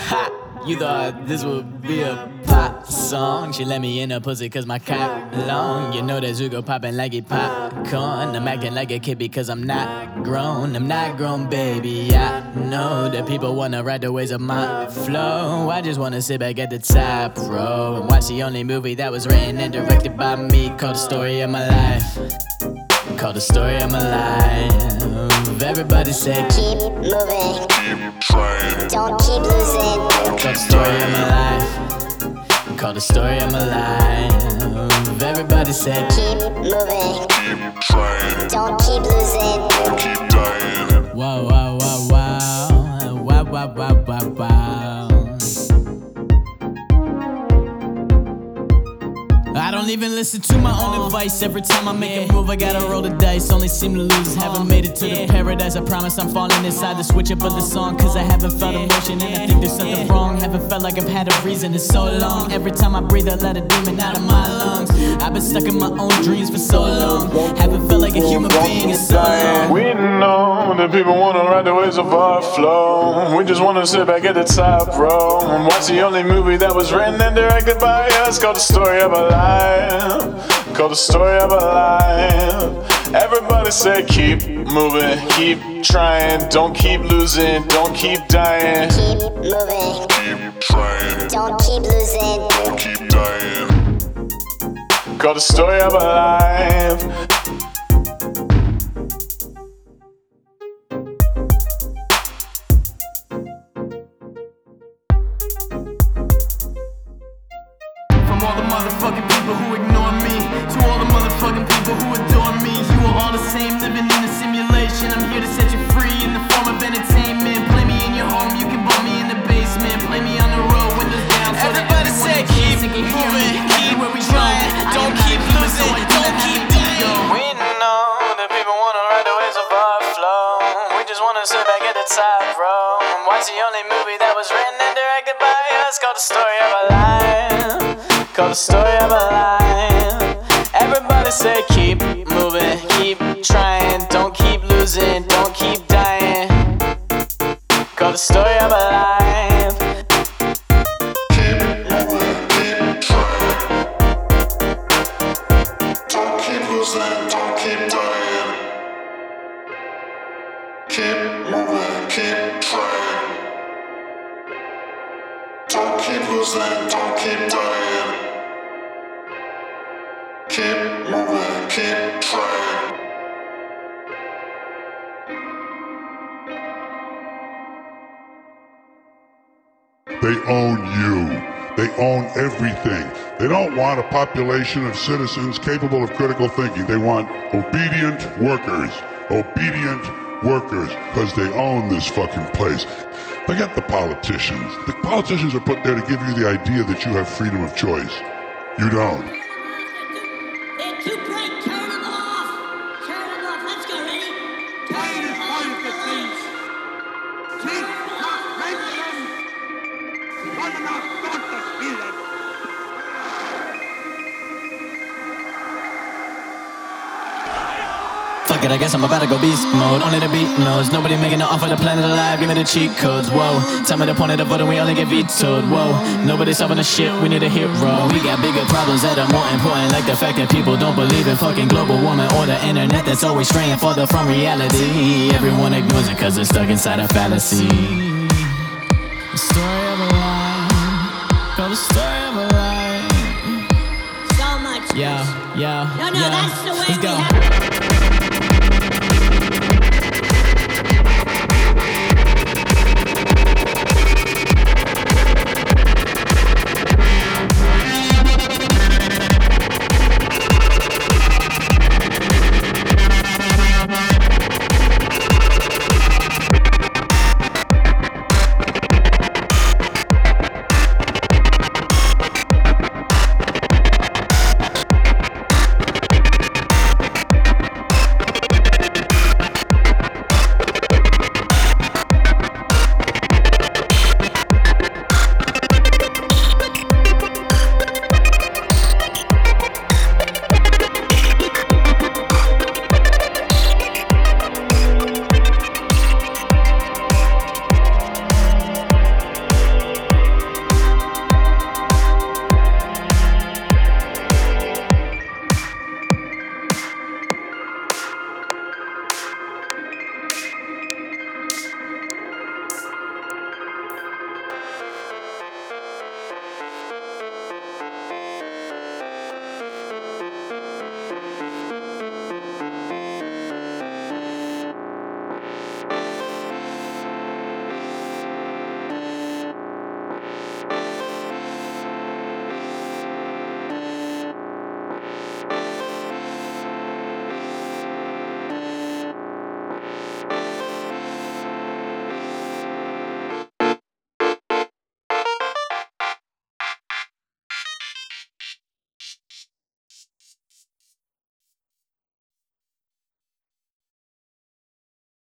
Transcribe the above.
Ha! You thought this would be a pop song. She let me in her pussy cause my cock long. You know that Zugo poppin' like it popcorn. I'm acting like a kid because I'm not grown. I'm not grown, baby. I know that people wanna ride the waves of my flow. I just wanna sit back at the top row and watch the only movie that was written and directed by me, called The Story of My Life. Called The Story of My Life. Everybody say keep moving, Keep trying, don't keep losing. called The Story of My Life. Called The Story of My Life. Everybody say Keep moving, keep trying, don't keep losing. don't keep dying. wow, wow, wow, wow. Wow, wow, wow, wow, wow. I don't even listen to my own advice. Every time I make a move, I gotta roll the dice. Only seem to lose, haven't made it to the paradise. I promise I'm falling inside the switch up of the song, cause I haven't felt emotion and I think there's something wrong. Haven't felt like I've had a reason in so long. Every time I breathe, I let a demon out of my lungs. I've been stuck in my own dreams for so long. Haven't felt like a human being in so long. We know that people wanna ride the waves of our flow. We just wanna sit back at the top row and watch the only movie that was written and directed by us, called The Story of Our Life. Called The Story of Our Life. Everybody say keep moving, keep trying, don't keep losing, don't keep dying. Keep moving, Keep trying, don't keep losing. don't keep dying. Called The Story of Our Life. From all the motherfucking people who ignore me, to all the motherfucking people who adore me, you are all the same, living in a simulation. I'm here to set you free in the form of entertainment. Play me in your home, you can bump me in the basement. Play me on the road, windows down. So everybody say keep moving, keep trying, don't keep losing, don't keep dying. We know that people wanna ride the waves of our flow. We just wanna sit back at the top row and watch the only movie that was written and directed by us, called The Story of Our Life. Called The Story of Our Life. Everybody say keep moving, keep trying, don't keep losing, don't keep dying. Called The Story of Our Life. Keep moving, keep trying. Don't keep losing, don't keep dying. Keep moving, keep trying. Don't keep losing, don't keep dying. Keep moving, keep trying. They own you. They own everything. They don't want a population of citizens capable of critical thinking. They want obedient workers. Obedient workers, because they own this fucking place. Forget the politicians. The politicians are put there to give you the idea that you have freedom of choice. You don't. They're too bright. Turn them off. Turn them off. Let's go. Ready? Turn them off. Fuck it, I guess I'm about to go beast mode. Only the beat knows. Nobody making no offer the planet alive. Give me the cheat codes, whoa. Tell me the point of the vote and we only get vetoed, whoa. Nobody solving the shit, we need a hero. We got bigger problems that are more important, like the fact that people don't believe in fucking global warming or the internet that's always straying further from reality. Everyone ignores it cause they're stuck inside a fallacy. The story of a life. Called The Story of a life. So much. Yeah, yeah, No, yeah. that's the way Let's we go. have.